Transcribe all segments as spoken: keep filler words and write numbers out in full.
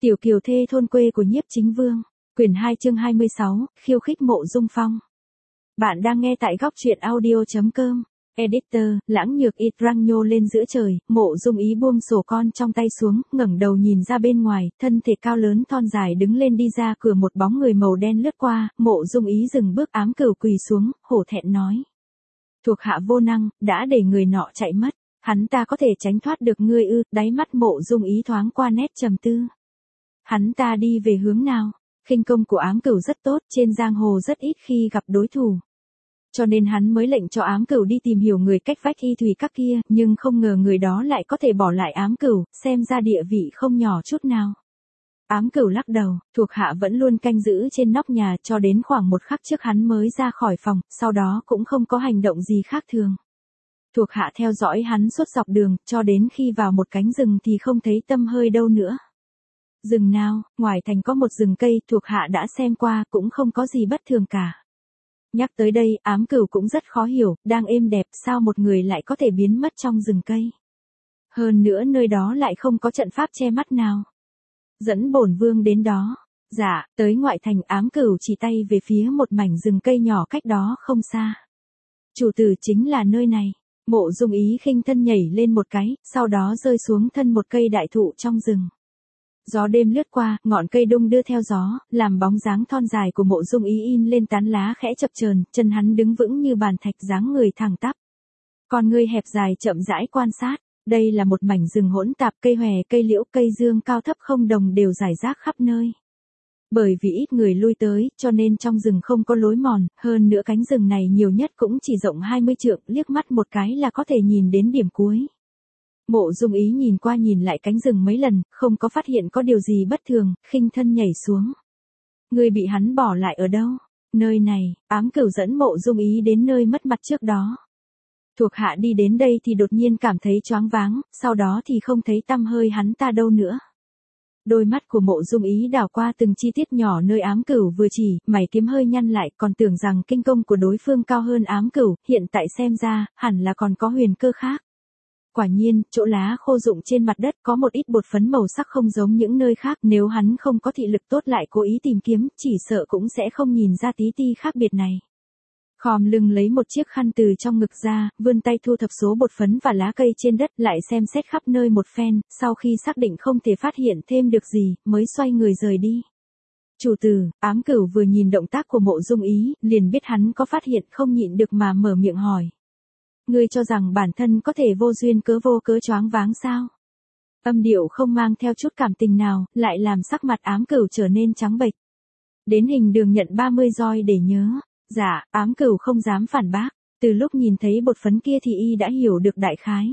Tiểu kiều thê thôn quê của Nhiếp Chính Vương, quyển hai chương hai mươi sáu, khiêu khích Mộ Dung Phong. Bạn đang nghe tại góc truyện audio chấm com. Editor, lãng nhược ít răng nhô lên giữa trời, Mộ Dung Ý buông sổ con trong tay xuống, ngẩng đầu nhìn ra bên ngoài, thân thể cao lớn thon dài đứng lên đi ra cửa, một bóng người màu đen lướt qua, Mộ Dung Ý dừng bước, ám cửu quỳ xuống, hổ thẹn nói. Thuộc hạ vô năng, đã để người nọ chạy mất, hắn ta có thể tránh thoát được ngươi ư? Đáy mắt Mộ Dung Ý thoáng qua nét trầm tư. Hắn ta đi về hướng nào? Khinh công của ám cửu rất tốt, trên giang hồ rất ít khi gặp đối thủ. Cho nên hắn mới lệnh cho ám cửu đi tìm hiểu người cách vách y thủy các kia, nhưng không ngờ người đó lại có thể bỏ lại ám cửu, xem ra địa vị không nhỏ chút nào. Ám cửu lắc đầu, thuộc hạ vẫn luôn canh giữ trên nóc nhà cho đến khoảng một khắc trước hắn mới ra khỏi phòng, sau đó cũng không có hành động gì khác thường. Thuộc hạ theo dõi hắn suốt dọc đường, cho đến khi vào một cánh rừng thì không thấy tăm hơi đâu nữa. Rừng nào? Ngoài thành có một rừng cây, thuộc hạ đã xem qua, cũng không có gì bất thường cả. Nhắc tới đây, ám cửu cũng rất khó hiểu, đang êm đẹp, sao một người lại có thể biến mất trong rừng cây. Hơn nữa nơi đó lại không có trận pháp che mắt nào. Dẫn bổn vương đến đó. Dạ, tới ngoại thành, ám cửu chỉ tay về phía một mảnh rừng cây nhỏ cách đó không xa. Chủ tử chính là nơi này. Mộ Dung Ý khinh thân nhảy lên một cái, sau đó rơi xuống thân một cây đại thụ trong rừng. Gió đêm lướt qua, ngọn cây đung đưa theo gió, làm bóng dáng thon dài của Mộ Dung Ý in lên tán lá khẽ chập chờn, chân hắn đứng vững như bàn thạch, dáng người thẳng tắp. Con ngươi hẹp dài chậm rãi quan sát, đây là một mảnh rừng hỗn tạp, cây hòe, cây liễu, cây dương cao thấp không đồng đều rải rác khắp nơi. Bởi vì ít người lui tới, cho nên trong rừng không có lối mòn, hơn nữa cánh rừng này nhiều nhất cũng chỉ rộng hai mươi trượng, liếc mắt một cái là có thể nhìn đến điểm cuối. Mộ Dung Ý nhìn qua nhìn lại cánh rừng mấy lần, không có phát hiện có điều gì bất thường, khinh thân nhảy xuống. Người bị hắn bỏ lại ở đâu? Nơi này. Ám cửu dẫn Mộ Dung Ý đến nơi mất mặt trước đó. Thuộc hạ đi đến đây thì đột nhiên cảm thấy choáng váng, sau đó thì không thấy tăm hơi hắn ta đâu nữa. Đôi mắt của Mộ Dung Ý đảo qua từng chi tiết nhỏ nơi ám cửu vừa chỉ, mày kiếm hơi nhăn lại, còn tưởng rằng kinh công của đối phương cao hơn ám cửu, hiện tại xem ra, hẳn là còn có huyền cơ khác. Quả nhiên, chỗ lá khô rụng trên mặt đất có một ít bột phấn màu sắc không giống những nơi khác, nếu hắn không có thị lực tốt lại cố ý tìm kiếm, chỉ sợ cũng sẽ không nhìn ra tí ti khác biệt này. Khom lưng lấy một chiếc khăn từ trong ngực ra, vươn tay thu thập số bột phấn và lá cây trên đất, lại xem xét khắp nơi một phen, sau khi xác định không thể phát hiện thêm được gì, mới xoay người rời đi. Chủ tử, ám cửu vừa nhìn động tác của Mộ Dung Ý, liền biết hắn có phát hiện, không nhịn được mà mở miệng hỏi. Ngươi cho rằng bản thân có thể vô duyên cớ vô cớ choáng váng sao? Âm điệu không mang theo chút cảm tình nào, lại làm sắc mặt ám cửu trở nên trắng bệch. Đến hình đường nhận ba mươi roi để nhớ. Dạ, ám cửu không dám phản bác. Từ lúc nhìn thấy bột phấn kia thì y đã hiểu được đại khái.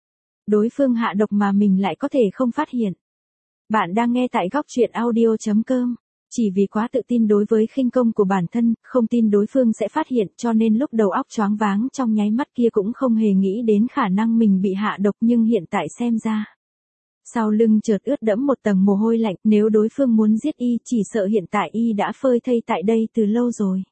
Đối phương hạ độc mà mình lại có thể không phát hiện. Bạn đang nghe tại góc truyện audio chấm com. Chỉ vì quá tự tin đối với khinh công của bản thân, không tin đối phương sẽ phát hiện, cho nên lúc đầu óc choáng váng trong nháy mắt kia cũng không hề nghĩ đến khả năng mình bị hạ độc, nhưng hiện tại xem ra. Sau lưng chợt ướt đẫm một tầng mồ hôi lạnh, nếu đối phương muốn giết y, chỉ sợ hiện tại y đã phơi thây tại đây từ lâu rồi.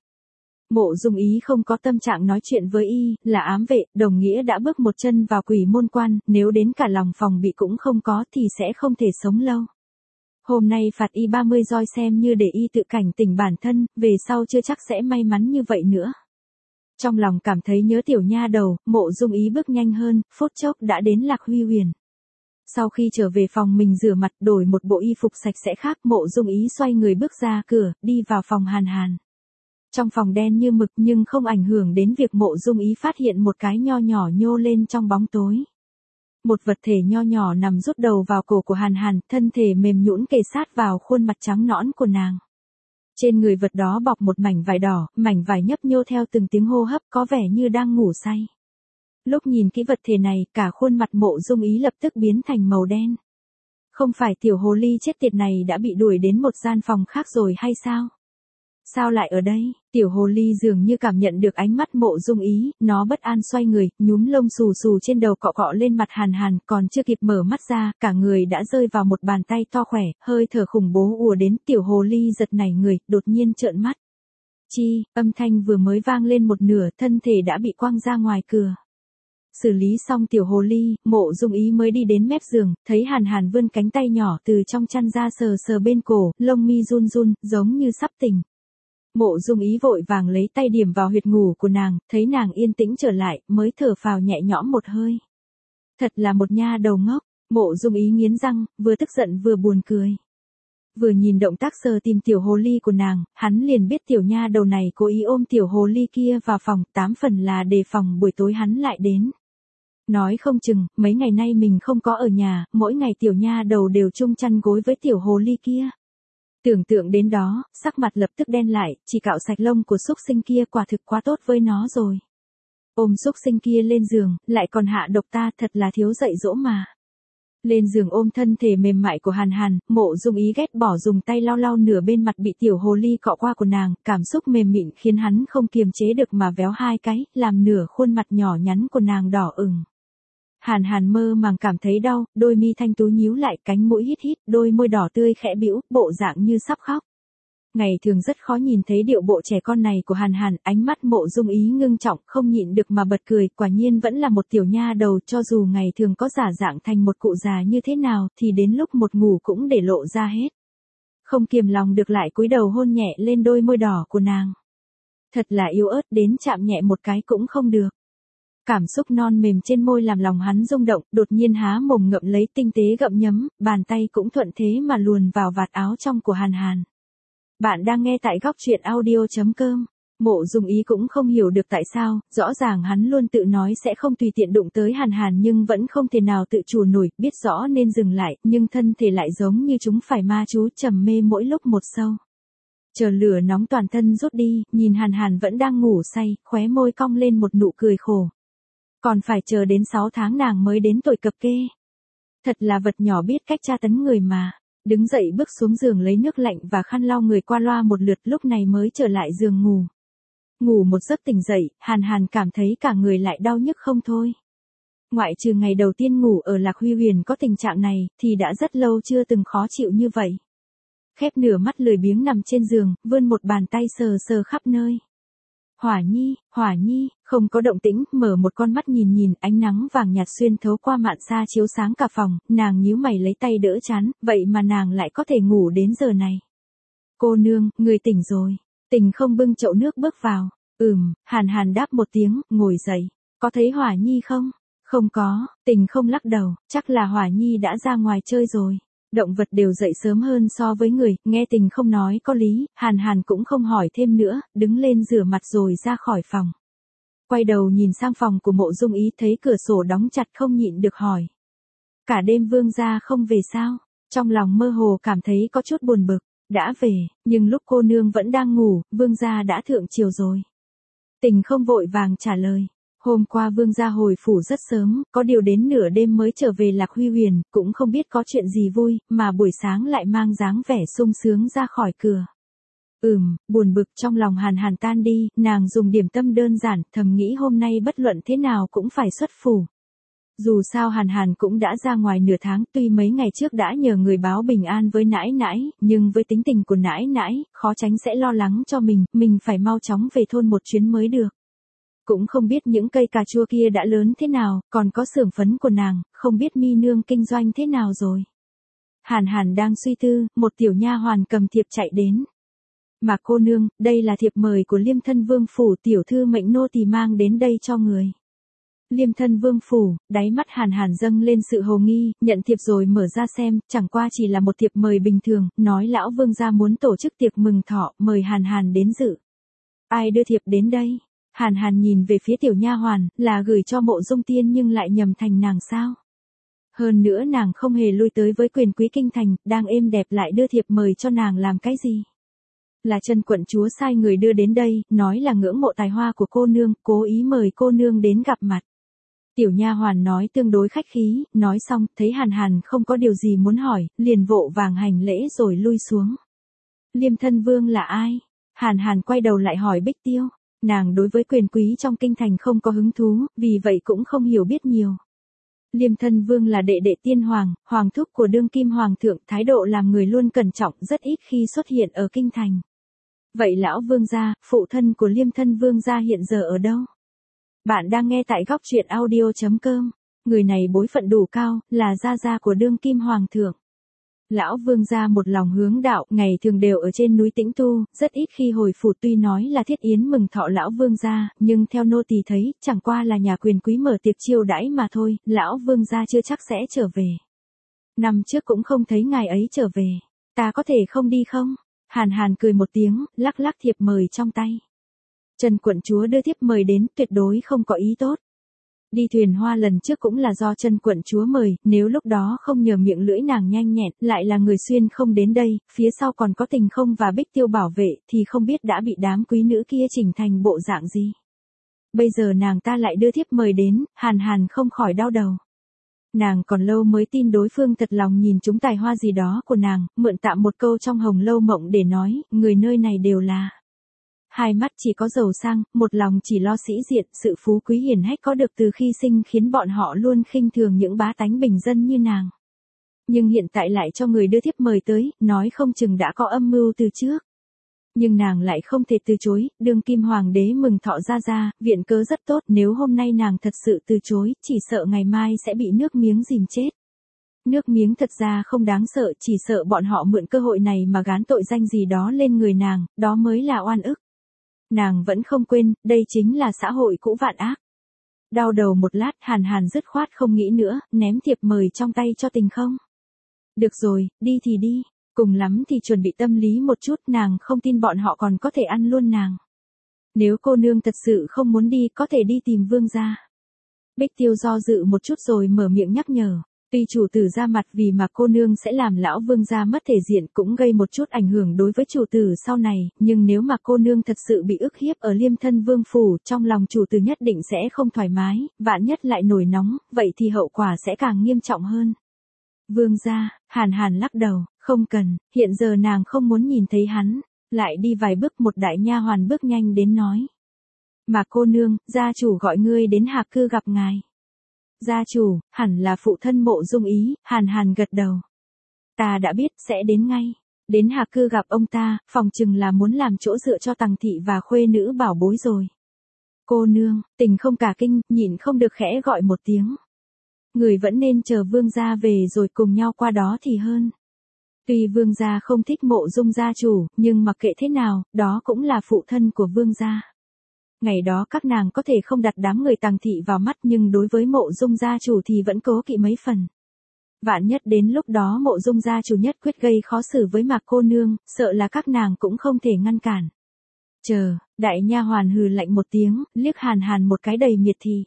Mộ Dung Ý không có tâm trạng nói chuyện với y, là ám vệ, đồng nghĩa đã bước một chân vào quỷ môn quan, nếu đến cả lòng phòng bị cũng không có thì sẽ không thể sống lâu. Hôm nay phạt y ba mươi roi xem như để y tự cảnh tỉnh bản thân, về sau chưa chắc sẽ may mắn như vậy nữa. Trong lòng cảm thấy nhớ tiểu nha đầu, Mộ Dung Ý bước nhanh hơn, phút chốc đã đến Lạc Huy Huyền. Sau khi trở về phòng mình rửa mặt, đổi một bộ y phục sạch sẽ khác, Mộ Dung Ý xoay người bước ra cửa, đi vào phòng Hàn Hàn. Trong phòng đen như mực nhưng không ảnh hưởng đến việc Mộ Dung Ý phát hiện một cái nho nhỏ nhô lên trong bóng tối. Một vật thể nho nhỏ nằm rút đầu vào cổ của Hàn Hàn, thân thể mềm nhũn kề sát vào khuôn mặt trắng nõn của nàng. Trên người vật đó bọc một mảnh vải đỏ, mảnh vải nhấp nhô theo từng tiếng hô hấp, có vẻ như đang ngủ say. Lúc nhìn kỹ vật thể này, cả khuôn mặt Mộ Dung Ý lập tức biến thành màu đen. Không phải tiểu hồ ly chết tiệt này đã bị đuổi đến một gian phòng khác rồi hay sao? Sao lại ở đây? Tiểu hồ ly dường như cảm nhận được ánh mắt Mộ Dung Ý, nó bất an xoay người, nhúm lông xù xù trên đầu cọ cọ lên mặt Hàn Hàn, còn chưa kịp mở mắt ra, cả người đã rơi vào một bàn tay to khỏe, hơi thở khủng bố ùa đến, tiểu hồ ly giật nảy người, đột nhiên trợn mắt. Chi, âm thanh vừa mới vang lên một nửa, thân thể đã bị quăng ra ngoài cửa. Xử lý xong tiểu hồ ly, Mộ Dung Ý mới đi đến mép giường, thấy Hàn Hàn vươn cánh tay nhỏ từ trong chăn ra sờ sờ bên cổ, lông mi run run, giống như sắp tỉnh. Mộ Dung Ý vội vàng lấy tay điểm vào huyệt ngủ của nàng, thấy nàng yên tĩnh trở lại, mới thở phào nhẹ nhõm một hơi. Thật là một nha đầu ngốc, Mộ Dung Ý nghiến răng, vừa tức giận vừa buồn cười. Vừa nhìn động tác sờ tìm tiểu hồ ly của nàng, hắn liền biết tiểu nha đầu này cố ý ôm tiểu hồ ly kia vào phòng, tám phần là đề phòng buổi tối hắn lại đến. Nói không chừng, mấy ngày nay mình không có ở nhà, mỗi ngày tiểu nha đầu đều chung chăn gối với tiểu hồ ly kia. Tưởng tượng đến đó, sắc mặt lập tức đen lại, chỉ cạo sạch lông của xúc sinh kia quả thực quá tốt với nó rồi. Ôm xúc sinh kia lên giường, lại còn hạ độc ta, thật là thiếu dạy dỗ mà. Lên giường ôm thân thể mềm mại của Hàn Hàn, Mộ Dung Ý ghét bỏ dùng tay lau lau nửa bên mặt bị tiểu hồ ly cọ qua của nàng, cảm xúc mềm mịn khiến hắn không kiềm chế được mà véo hai cái, làm nửa khuôn mặt nhỏ nhắn của nàng đỏ ửng. Hàn Hàn mơ màng cảm thấy đau, đôi mi thanh tú nhíu lại, cánh mũi hít hít, đôi môi đỏ tươi khẽ bĩu, bộ dạng như sắp khóc. Ngày thường rất khó nhìn thấy điệu bộ trẻ con này của Hàn Hàn, ánh mắt Mộ Dung Ý ngưng trọng, không nhịn được mà bật cười, quả nhiên vẫn là một tiểu nha đầu, cho dù ngày thường có giả dạng thành một cụ già như thế nào, thì đến lúc một ngủ cũng để lộ ra hết. Không kiềm lòng được lại cúi đầu hôn nhẹ lên đôi môi đỏ của nàng. Thật là yếu ớt, đến chạm nhẹ một cái cũng không được. Cảm xúc non mềm trên môi làm lòng hắn rung động, đột nhiên há mồm ngậm lấy tinh tế gặm nhấm, bàn tay cũng thuận thế mà luồn vào vạt áo trong của Hàn Hàn. Bạn đang nghe tại góc truyện audio chấm com. Mộ Dung Ý cũng không hiểu được tại sao, rõ ràng hắn luôn tự nói sẽ không tùy tiện đụng tới Hàn Hàn nhưng vẫn không thể nào tự chủ nổi, biết rõ nên dừng lại, nhưng thân thể lại giống như chúng phải ma chú trầm mê mỗi lúc một sâu. Chờ lửa nóng toàn thân rút đi, nhìn Hàn Hàn vẫn đang ngủ say, khóe môi cong lên một nụ cười khổ. Còn phải chờ đến sáu tháng nàng mới đến tuổi cập kê. Thật là vật nhỏ biết cách tra tấn người mà. Đứng dậy bước xuống giường lấy nước lạnh và khăn lau người qua loa một lượt, lúc này mới trở lại giường ngủ. Ngủ một giấc tỉnh dậy, Hàn Hàn cảm thấy cả người lại đau nhức không thôi. Ngoại trừ ngày đầu tiên ngủ ở Lạc Huy Huyền có tình trạng này, thì đã rất lâu chưa từng khó chịu như vậy. Khép nửa mắt lười biếng nằm trên giường, vươn một bàn tay sờ sờ khắp nơi. Hỏa Nhi, Hỏa Nhi, không có động tĩnh, mở một con mắt nhìn nhìn, ánh nắng vàng nhạt xuyên thấu qua mạn sa chiếu sáng cả phòng, nàng nhíu mày lấy tay đỡ chán, vậy mà nàng lại có thể ngủ đến giờ này. Cô nương, người tỉnh rồi. Tỉnh không bưng chậu nước bước vào. Ừm, Hàn Hàn đáp một tiếng, ngồi dậy. Có thấy Hỏa Nhi không? Không có, Tỉnh không lắc đầu, chắc là Hỏa Nhi đã ra ngoài chơi rồi. Động vật đều dậy sớm hơn so với người, nghe Tình không nói có lý, Hàn Hàn cũng không hỏi thêm nữa, đứng lên rửa mặt rồi ra khỏi phòng. Quay đầu nhìn sang phòng của Mộ Dung Ý, thấy cửa sổ đóng chặt không nhịn được hỏi. Cả đêm Vương gia không về sao? Trong lòng mơ hồ cảm thấy có chút buồn bực, đã về, nhưng lúc cô nương vẫn đang ngủ, Vương gia đã thượng triều rồi. Tình không vội vàng trả lời. Hôm qua Vương gia hồi phủ rất sớm, có điều đến nửa đêm mới trở về Lạc Huy Huyền, cũng không biết có chuyện gì vui, mà buổi sáng lại mang dáng vẻ sung sướng ra khỏi cửa. Ừm, buồn bực trong lòng Hàn Hàn tan đi, nàng dùng điểm tâm đơn giản, thầm nghĩ hôm nay bất luận thế nào cũng phải xuất phủ. Dù sao Hàn Hàn cũng đã ra ngoài nửa tháng, tuy mấy ngày trước đã nhờ người báo bình an với nãi nãi, nhưng với tính tình của nãi nãi, khó tránh sẽ lo lắng cho mình, mình phải mau chóng về thôn một chuyến mới được. Cũng không biết những cây cà chua kia đã lớn thế nào, còn có xưởng phấn của nàng, không biết mi nương kinh doanh thế nào rồi. Hàn Hàn đang suy tư, một tiểu nha hoàn cầm thiệp chạy đến. Mà cô nương, đây là thiệp mời của Liêm Thân Vương phủ, tiểu thư mệnh nô tỳ mang đến đây cho người. Liêm Thân Vương phủ, đáy mắt Hàn Hàn dâng lên sự hồ nghi, nhận thiệp rồi mở ra xem, chẳng qua chỉ là một thiệp mời bình thường, nói lão vương gia muốn tổ chức tiệc mừng thọ, mời Hàn Hàn đến dự. Ai đưa thiệp đến đây? Hàn Hàn nhìn về phía tiểu nha hoàn, là gửi cho Mộ Dung Tiên nhưng lại nhầm thành nàng sao? Hơn nữa nàng không hề lui tới với quyền quý kinh thành, đang êm đẹp lại đưa thiệp mời cho nàng làm cái gì? Là Trần quận chúa sai người đưa đến đây, nói là ngưỡng mộ tài hoa của cô nương, cố ý mời cô nương đến gặp mặt. Tiểu nha hoàn nói tương đối khách khí, nói xong, thấy Hàn Hàn không có điều gì muốn hỏi, liền vội vàng hành lễ rồi lui xuống. Liêm Thân Vương là ai? Hàn Hàn quay đầu lại hỏi Bích Tiêu. Nàng đối với quyền quý trong kinh thành không có hứng thú, vì vậy cũng không hiểu biết nhiều. Liêm Thân Vương là đệ đệ tiên hoàng, hoàng thúc của đương kim hoàng thượng, thái độ làm người luôn cẩn trọng, rất ít khi xuất hiện ở kinh thành. Vậy lão vương gia, phụ thân của Liêm Thân Vương gia hiện giờ ở đâu? Bạn đang nghe tại góc truyện audio chấm com. Người này bối phận đủ cao, là gia gia của đương kim hoàng thượng. Lão vương gia một lòng hướng đạo, ngày thường đều ở trên núi tĩnh tu, rất ít khi hồi phủ, tuy nói là thiết yến mừng thọ lão vương gia, nhưng theo nô tỳ thấy, chẳng qua là nhà quyền quý mở tiệc chiêu đãi mà thôi, lão vương gia chưa chắc sẽ trở về. Năm trước cũng không thấy ngài ấy trở về, ta có thể không đi không? Hàn Hàn cười một tiếng, lắc lắc thiệp mời trong tay. Trần quận chúa đưa thiếp mời đến, tuyệt đối không có ý tốt. Đi thuyền hoa lần trước cũng là do Trần quận chúa mời, nếu lúc đó không nhờ miệng lưỡi nàng nhanh nhẹn, lại là người xuyên không đến đây, phía sau còn có Tình Không và Bích Tiêu bảo vệ, thì không biết đã bị đám quý nữ kia chỉnh thành bộ dạng gì. Bây giờ nàng ta lại đưa thiếp mời đến, Hàn Hàn không khỏi đau đầu. Nàng còn lâu mới tin đối phương thật lòng nhìn chúng tài hoa gì đó của nàng, mượn tạm một câu trong Hồng Lâu Mộng để nói, người nơi này đều là hai mắt chỉ có giàu sang, một lòng chỉ lo sĩ diện, sự phú quý hiển hách có được từ khi sinh khiến bọn họ luôn khinh thường những bá tánh bình dân như nàng. Nhưng hiện tại lại cho người đưa thiếp mời tới, nói không chừng đã có âm mưu từ trước. Nhưng nàng lại không thể từ chối, đương kim hoàng đế mừng thọ ra ra, viện cớ rất tốt, nếu hôm nay nàng thật sự từ chối, chỉ sợ ngày mai sẽ bị nước miếng dìm chết. Nước miếng thật ra không đáng sợ, chỉ sợ bọn họ mượn cơ hội này mà gán tội danh gì đó lên người nàng, đó mới là oan ức. Nàng vẫn không quên, đây chính là xã hội cũ vạn ác. Đau đầu một lát, Hàn Hàn dứt khoát không nghĩ nữa, ném thiệp mời trong tay cho Tình Không. Được rồi, đi thì đi, cùng lắm thì chuẩn bị tâm lý một chút, nàng không tin bọn họ còn có thể ăn luôn nàng. Nếu cô nương thật sự không muốn đi, có thể đi tìm vương gia. Bích Tiêu do dự một chút rồi mở miệng nhắc nhở. Tuy chủ tử ra mặt vì mà cô nương sẽ làm lão vương gia mất thể diện cũng gây một chút ảnh hưởng đối với chủ tử sau này, nhưng nếu mà cô nương thật sự bị ức hiếp ở Liêm Thân Vương phủ, trong lòng chủ tử nhất định sẽ không thoải mái, vạn nhất lại nổi nóng, vậy thì hậu quả sẽ càng nghiêm trọng hơn. Vương gia, Hàn Hàn lắc đầu, không cần, hiện giờ nàng không muốn nhìn thấy hắn, lại đi vài bước một đại nha hoàn bước nhanh đến nói. Mà cô nương, gia chủ gọi ngươi đến Hạc Cư gặp ngài. Gia chủ, hẳn là phụ thân Mộ Dung Ý, Hàn Hàn gật đầu. Ta đã biết, sẽ đến ngay. Đến Hạc Cư gặp ông ta, phòng chừng là muốn làm chỗ dựa cho Tằng thị và khuê nữ bảo bối rồi. Cô nương, Tình Không cả kinh, nhịn không được khẽ gọi một tiếng. Người vẫn nên chờ vương gia về rồi cùng nhau qua đó thì hơn. Tuy vương gia không thích Mộ Dung gia chủ, nhưng mặc kệ thế nào, đó cũng là phụ thân của vương gia. Ngày đó các nàng có thể không đặt đám người Tằng thị vào mắt, nhưng đối với Mộ Dung gia chủ thì vẫn cố kỵ mấy phần. Vạn nhất đến lúc đó Mộ Dung gia chủ nhất quyết gây khó xử với Mạc cô nương, sợ là các nàng cũng không thể ngăn cản. Chờ, đại nha hoàn hừ lạnh một tiếng, liếc Hàn Hàn một cái đầy miệt thị.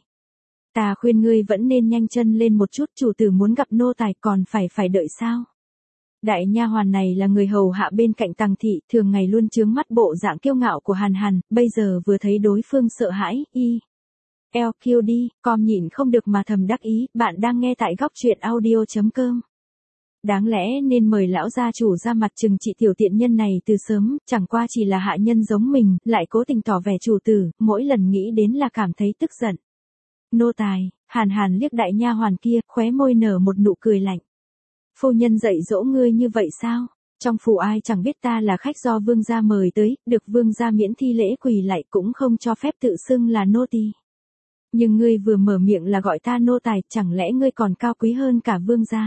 Ta khuyên ngươi vẫn nên nhanh chân lên một chút, chủ tử muốn gặp nô tài còn phải phải đợi sao? Đại nha hoàn này là người hầu hạ bên cạnh Tằng thị, thường ngày luôn chướng mắt bộ dạng kiêu ngạo của Hàn Hàn, bây giờ vừa thấy đối phương sợ hãi, y. Eo kiêu đi, com nhịn không được mà thầm đắc ý, bạn đang nghe tại góc truyện audio chấm com. Đáng lẽ nên mời lão gia chủ ra mặt trừng trị tiểu tiện nhân này từ sớm, chẳng qua chỉ là hạ nhân giống mình, lại cố tình tỏ vẻ chủ tử, mỗi lần nghĩ đến là cảm thấy tức giận. Nô tài, Hàn Hàn liếc đại nha hoàn kia, khóe môi nở một nụ cười lạnh. Phu nhân dạy dỗ ngươi như vậy sao? Trong phủ ai chẳng biết ta là khách do vương gia mời tới, được vương gia miễn thi lễ quỳ lạy cũng không cho phép tự xưng là nô tỳ. Nhưng ngươi vừa mở miệng là gọi ta nô tài, chẳng lẽ ngươi còn cao quý hơn cả vương gia?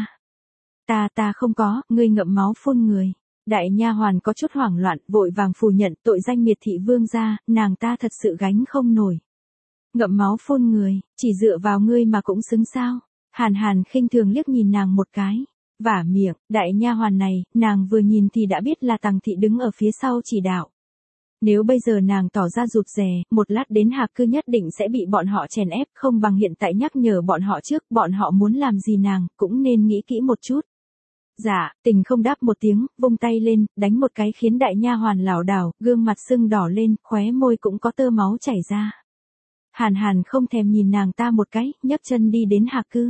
Ta ta không có, ngươi ngậm máu phun người. Đại nha hoàn có chút hoảng loạn, vội vàng phủ nhận tội danh miệt thị vương gia, nàng ta thật sự gánh không nổi. Ngậm máu phun người, chỉ dựa vào ngươi mà cũng xứng sao? Hàn Hàn khinh thường liếc nhìn nàng một cái. Vả miệng, đại nha hoàn này, nàng vừa nhìn thì đã biết là Tằng thị đứng ở phía sau chỉ đạo. Nếu bây giờ nàng tỏ ra rụt rè, một lát đến Hạc Cư nhất định sẽ bị bọn họ chèn ép, không bằng hiện tại nhắc nhở bọn họ trước, bọn họ muốn làm gì nàng, cũng nên nghĩ kỹ một chút. Dạ, Tình Không đáp một tiếng, vung tay lên, đánh một cái khiến đại nha hoàn lảo đảo, gương mặt sưng đỏ lên, khóe môi cũng có tơ máu chảy ra. Hàn Hàn không thèm nhìn nàng ta một cái, nhấc chân đi đến Hạc Cư.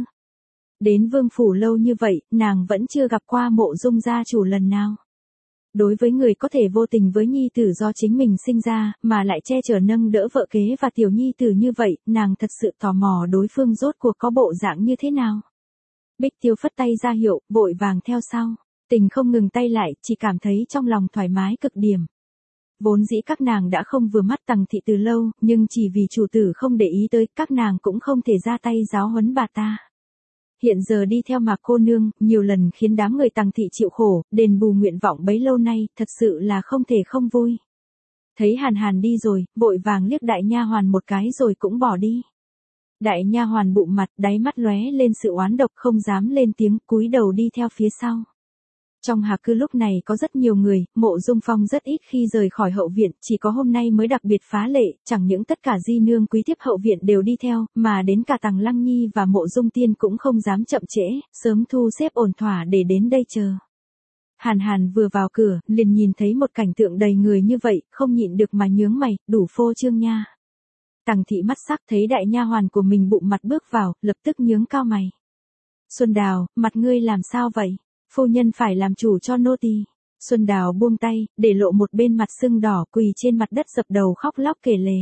Đến vương phủ lâu như vậy, nàng vẫn chưa gặp qua Mộ Dung gia chủ lần nào. Đối với người có thể vô tình với nhi tử do chính mình sinh ra, mà lại che chở nâng đỡ vợ kế và tiểu nhi tử như vậy, nàng thật sự tò mò đối phương rốt cuộc có bộ dạng như thế nào. Bích Tiêu phất tay ra hiệu, vội vàng theo sau. Tình Không ngừng tay lại, chỉ cảm thấy trong lòng thoải mái cực điểm. Vốn dĩ các nàng đã không vừa mắt Tằng thị từ lâu, nhưng chỉ vì chủ tử không để ý tới, các nàng cũng không thể ra tay giáo huấn bà ta. Hiện giờ đi theo Mạc cô nương, nhiều lần khiến đám người Tằng thị chịu khổ, đền bù nguyện vọng bấy lâu nay, thật sự là không thể không vui. Thấy Hàn Hàn đi rồi, vội vàng liếc đại nha hoàn một cái rồi cũng bỏ đi. Đại nha hoàn bụng mặt, đáy mắt lóe lên sự oán độc, không dám lên tiếng, cúi đầu đi theo phía sau. Trong Hà Cư lúc này có rất nhiều người, Mộ Dung Phong rất ít khi rời khỏi hậu viện, chỉ có hôm nay mới đặc biệt phá lệ, chẳng những tất cả di nương quý thiếp hậu viện đều đi theo, mà đến cả Tằng Lăng Nhi và Mộ Dung Tiên cũng không dám chậm trễ, sớm thu xếp ổn thỏa để đến đây chờ. Hàn Hàn vừa vào cửa, liền nhìn thấy một cảnh tượng đầy người như vậy, không nhịn được mà nhướng mày, đủ phô trương nha. Tằng thị mắt sắc thấy đại nha hoàn của mình bụng mặt bước vào, lập tức nhướng cao mày. Xuân Đào, mặt ngươi làm sao vậy? Phu nhân phải làm chủ cho nô tỳ. Xuân Đào buông tay, để lộ một bên mặt sưng đỏ, quỳ trên mặt đất dập đầu khóc lóc kể lể.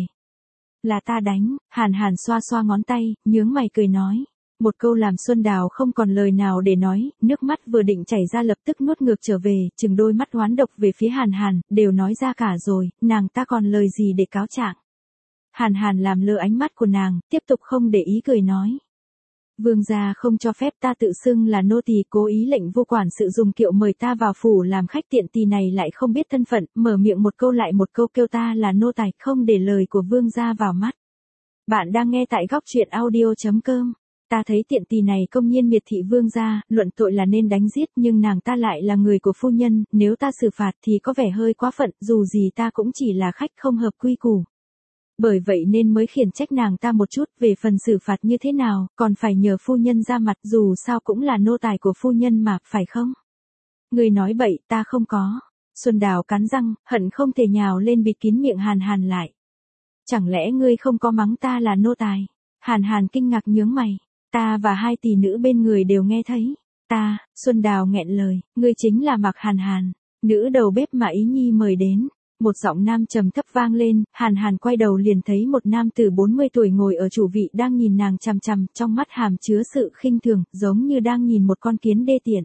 Là ta đánh. Hàn Hàn xoa xoa ngón tay, nhướng mày cười nói. Một câu làm Xuân Đào không còn lời nào để nói, nước mắt vừa định chảy ra lập tức nuốt ngược trở về, chừng đôi mắt oán độc về phía Hàn Hàn, đều nói ra cả rồi, nàng ta còn lời gì để cáo trạng. Hàn Hàn làm lơ ánh mắt của nàng, tiếp tục không để ý cười nói. Vương gia không cho phép ta tự xưng là nô tỳ, cố ý lệnh vua quản sự dùng kiệu mời ta vào phủ làm khách, tiện tỳ này lại không biết thân phận, mở miệng một câu lại một câu kêu ta là nô tài, không để lời của vương gia vào mắt. Bạn đang nghe tại góc truyện audio chấm com. Ta thấy tiện tỳ này công nhiên miệt thị vương gia, luận tội là nên đánh giết, nhưng nàng ta lại là người của phu nhân, nếu ta xử phạt thì có vẻ hơi quá phận, dù gì ta cũng chỉ là khách không hợp quy củ. Bởi vậy nên mới khiển trách nàng ta một chút, về phần xử phạt như thế nào, còn phải nhờ phu nhân ra mặt, dù sao cũng là nô tài của phu nhân mà, phải không? Người nói bậy, ta không có. Xuân Đào cắn răng, hận không thể nhào lên bịt kín miệng Hàn Hàn lại. Chẳng lẽ ngươi không có mắng ta là nô tài? Hàn Hàn kinh ngạc nhướng mày. Ta và hai tỷ nữ bên người đều nghe thấy. Ta, Xuân Đào nghẹn lời, ngươi chính là Mạc Hàn Hàn, nữ đầu bếp mà Ý Nhi mời đến. Một giọng nam trầm thấp vang lên, Hàn Hàn quay đầu liền thấy một nam tử bốn mươi tuổi ngồi ở chủ vị đang nhìn nàng chằm chằm, trong mắt hàm chứa sự khinh thường, giống như đang nhìn một con kiến đê tiện.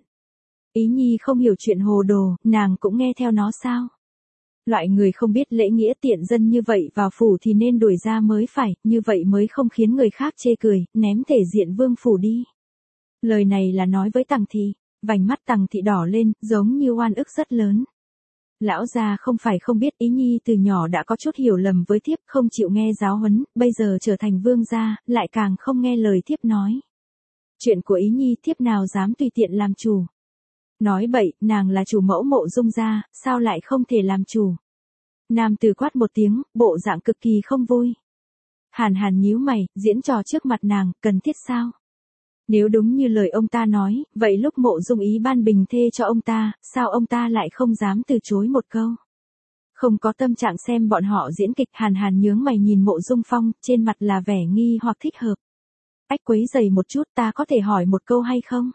Ý Nhi không hiểu chuyện hồ đồ, nàng cũng nghe theo nó sao? Loại người không biết lễ nghĩa tiện dân như vậy vào phủ thì nên đuổi ra mới phải, như vậy mới không khiến người khác chê cười, ném thể diện vương phủ đi. Lời này là nói với Tằng thị, vành mắt Tằng thị đỏ lên, giống như oan ức rất lớn. Lão gia không phải không biết Ý Nhi từ nhỏ đã có chút hiểu lầm với thiếp, không chịu nghe giáo huấn, bây giờ trở thành vương gia, lại càng không nghe lời thiếp nói. Chuyện của Ý Nhi thiếp nào dám tùy tiện làm chủ. Nói bậy, nàng là chủ mẫu Mộ Dung gia, sao lại không thể làm chủ. Nam tử quát một tiếng, bộ dạng cực kỳ không vui. Hàn Hàn nhíu mày, diễn trò trước mặt nàng, cần thiết sao? Nếu đúng như lời ông ta nói, vậy lúc Mộ Dung Ý ban bình thê cho ông ta, sao ông ta lại không dám từ chối một câu? Không có tâm trạng xem bọn họ diễn kịch. Hàn Hàn nhướng mày nhìn Mộ Dung Phong, trên mặt là vẻ nghi hoặc thích hợp. Ách quấy giày một chút, ta có thể hỏi một câu hay không?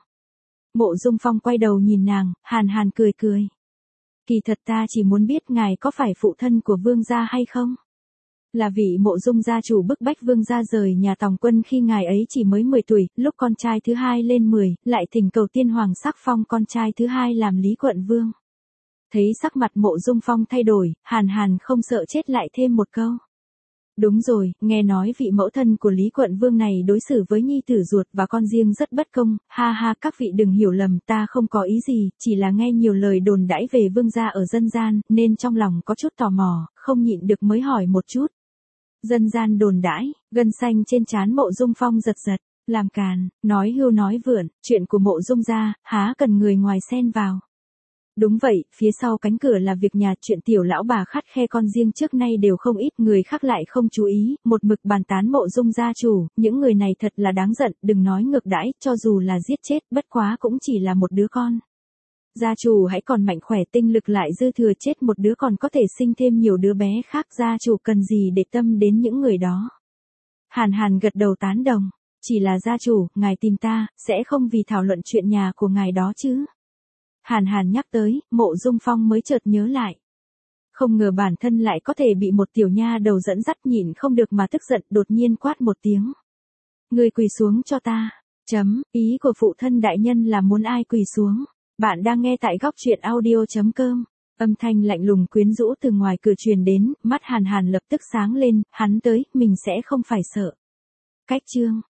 Mộ Dung Phong quay đầu nhìn nàng, Hàn Hàn cười cười. Kỳ thật ta chỉ muốn biết ngài có phải phụ thân của vương gia hay không? Là vị Mộ Dung gia chủ bức bách vương gia rời nhà Tòng Quân khi ngài ấy chỉ mới mười tuổi, lúc con trai thứ hai lên mười, lại thỉnh cầu tiên hoàng sắc phong con trai thứ hai làm Lý Quận Vương. Thấy sắc mặt Mộ Dung Phong thay đổi, Hàn Hàn không sợ chết lại thêm một câu. Đúng rồi, nghe nói vị mẫu thân của Lý Quận Vương này đối xử với nhi tử ruột và con riêng rất bất công, ha ha, các vị đừng hiểu lầm, ta không có ý gì, chỉ là nghe nhiều lời đồn đãi về vương gia ở dân gian, nên trong lòng có chút tò mò, không nhịn được mới hỏi một chút. Dân gian đồn đãi, gân xanh trên trán Mộ Dung Phong giật giật, làm càn, nói hưu nói vượn, chuyện của Mộ Dung gia, há cần người ngoài xen vào. Đúng vậy, phía sau cánh cửa là việc nhà, chuyện tiểu lão bà khắt khe con riêng trước nay đều không ít, người khác lại không chú ý, một mực bàn tán Mộ Dung gia chủ, những người này thật là đáng giận, đừng nói ngược đãi, cho dù là giết chết, bất quá cũng chỉ là một đứa con. Gia chủ hãy còn mạnh khỏe, tinh lực lại dư thừa, chết một đứa còn có thể sinh thêm nhiều đứa bé khác, gia chủ cần gì để tâm đến những người đó. Hàn Hàn gật đầu tán đồng, chỉ là gia chủ, ngài tìm ta, sẽ không vì thảo luận chuyện nhà của ngài đó chứ. Hàn Hàn nhắc tới, Mộ Dung Phong mới chợt nhớ lại. Không ngờ bản thân lại có thể bị một tiểu nha đầu dẫn dắt, nhịn không được mà tức giận, đột nhiên quát một tiếng. Người quỳ xuống cho ta. Chấm, ý của phụ thân đại nhân là muốn ai quỳ xuống. Bạn đang nghe tại góc truyện audio chấm com. Âm thanh lạnh lùng quyến rũ từ ngoài cửa truyền đến, mắt Hàn Hàn lập tức sáng lên, hắn tới, mình sẽ không phải sợ. Cách chương